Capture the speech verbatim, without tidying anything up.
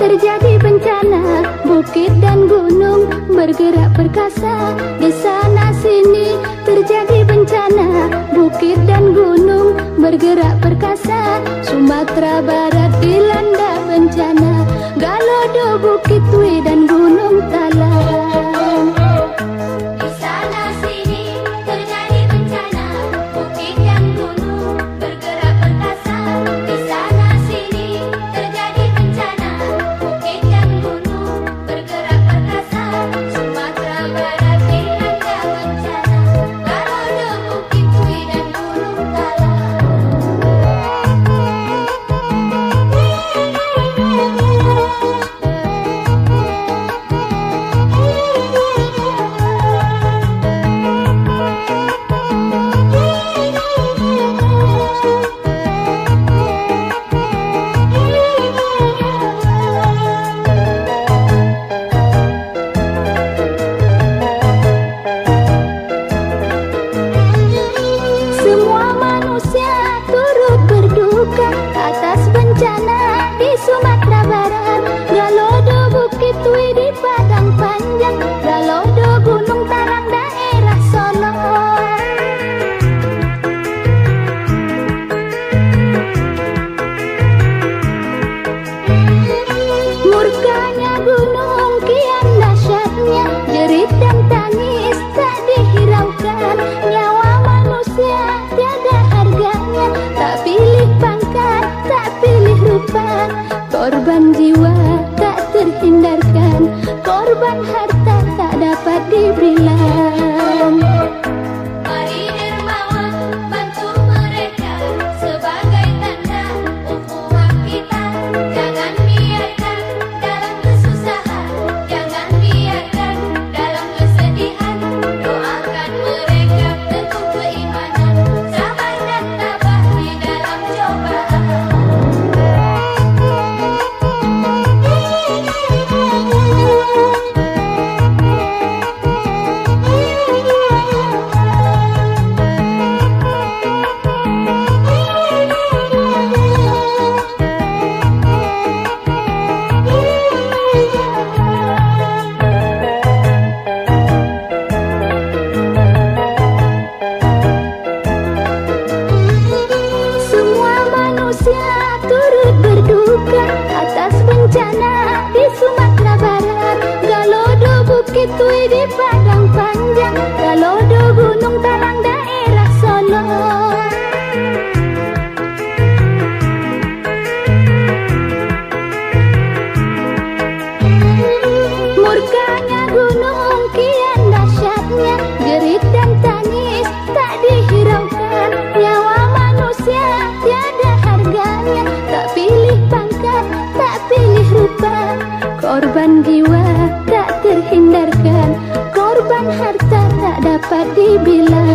terjadi bencana, bukit dan gunung bergerak perkasa. Di sana sini terjadi bencana, bukit dan gunung bergerak perkasa. Sumatera Barat dilanda bencana, Galodo, Bukit Duri dan Gunung Talang. Di sana sini terjadi bencana, bukit dan gunung bergerak perkasa. Di sana sini terjadi bencana, bukit dan gunung bergerak perkasa. Sumatera Barat dilanda bencana, Galodo, Bukit Duri dan Gunung Talang. Semua manusia turut berduka atas bencana di Sumatera Barat. Galodo, Bukit Duri di Padang Panjang, Galodo, Gunung Talang daerah Solo. Murkanya gunung kian dahsyatnya, jerit dan tangis tak dihiraukan. Nyawa manusia tiada harganya, tak pilih pangkat, tak pilih rupa. Korban jiwa tak terhindarkan, korban harta tak dapat dibilang. Mari dermawan bantu mereka sebagai tanda ukhuwah kita. Jangan biarkan dalam kesusahan, jangan biarkan dalam kesedihan. Doakan mereka teguh keimanan, sabar dan tabah di dalam cobaan. Semua manusia turut berduka atas bencana di Sumatera Barat. Galodo, Bukit Duri di Padang Panjang, Galodo, Gunung Talang daerah Solo. Murkanya gunung kian dahsyatnya, jerit dan tangis tak dihiraukan. Nyawa manusia tiada harganya, tak pilih pangkat, tak pilih rupa. Korban jiwa tak terhindarkan, korban harta tak dapat dibilang.